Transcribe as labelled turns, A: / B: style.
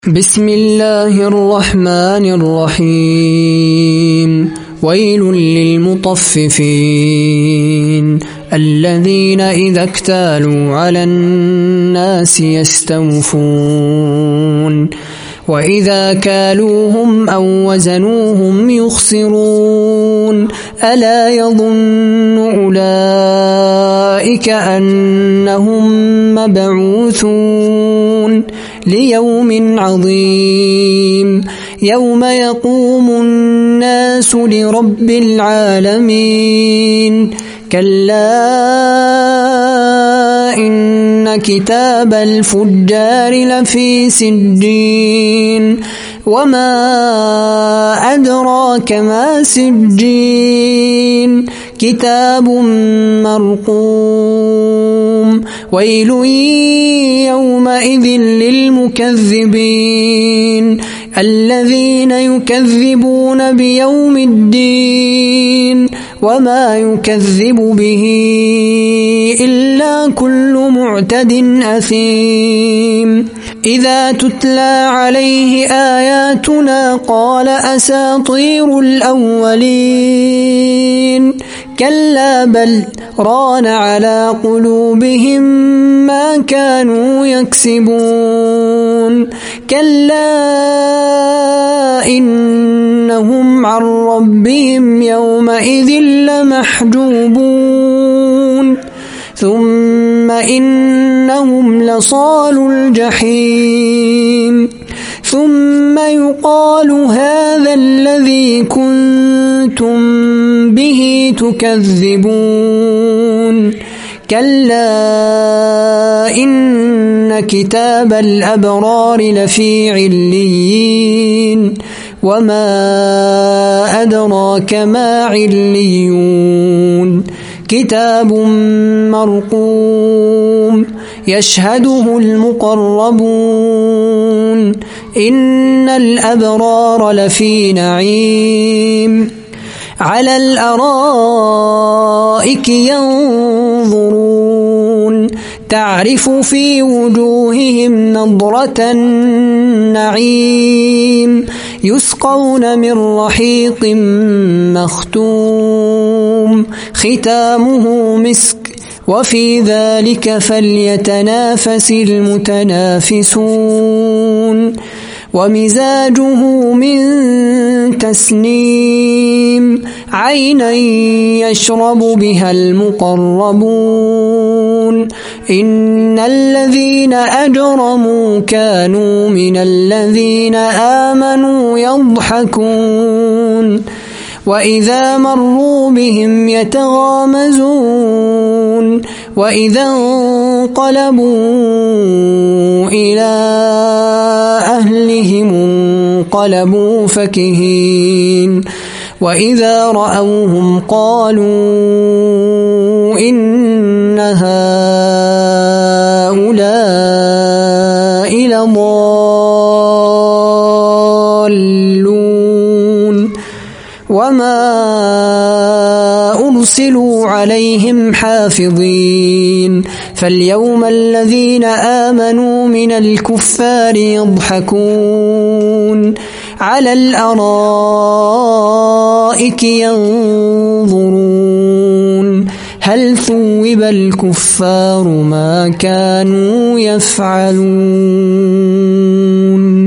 A: بسم الله الرحمن الرحيم ويل للمطففين الذين إذا اكتالوا على الناس يستوفون وإذا كالوهم أو وزنوهم يخسرون ألا يظن أولئك أنهم مبعوثون ليوم عظيم يوم يقوم الناس لرب العالمين كلا إن كتاب الفجار لفي سجين وما أدراك ما سجين كتاب مرقوم ويل يومئذ للمكذبين الذين يكذبون بيوم الدين وما يكذب به إلا كل معتد أثيم إذا تتلى عليه آياتنا قال أساطير الأولين كلا بل ران على قلوبهم ما كانوا يكسبون كلا إنهم عن ربهم يومئذ لمحجوبون ثم إنهم لصالوا الجحيم ثم يقال هذا الذي كنتم به تكذبون كلا إن كتاب الأبرار لفي عليين وما أدراك ما عليون كتاب مرقوم يشهده المقربون إن الأبرار لفي نعيم على الأرائك ينظرون تعرف في وجوههم نضرة النعيم يسقون من رحيق مختوم ختامه مسك وفي ذلك فليتنافس المتنافسون ومزاجه من تسنيم عينا يشرب بها المقربون إن الذين أجرموا كانوا من الذين آمنوا يضحكون وإذا مروا بهم يتغامزون وإذا انقلبوا إلى أهلهم انقلبوا فكهين وإذا رأوهم قالوا إن هؤلاء لضالون وما أرسلوا عليهم حافظين فاليوم الذين آمنوا من الكفار يضحكون على الأرائك ينظرون هل ثوب الكفار ما كانوا يفعلون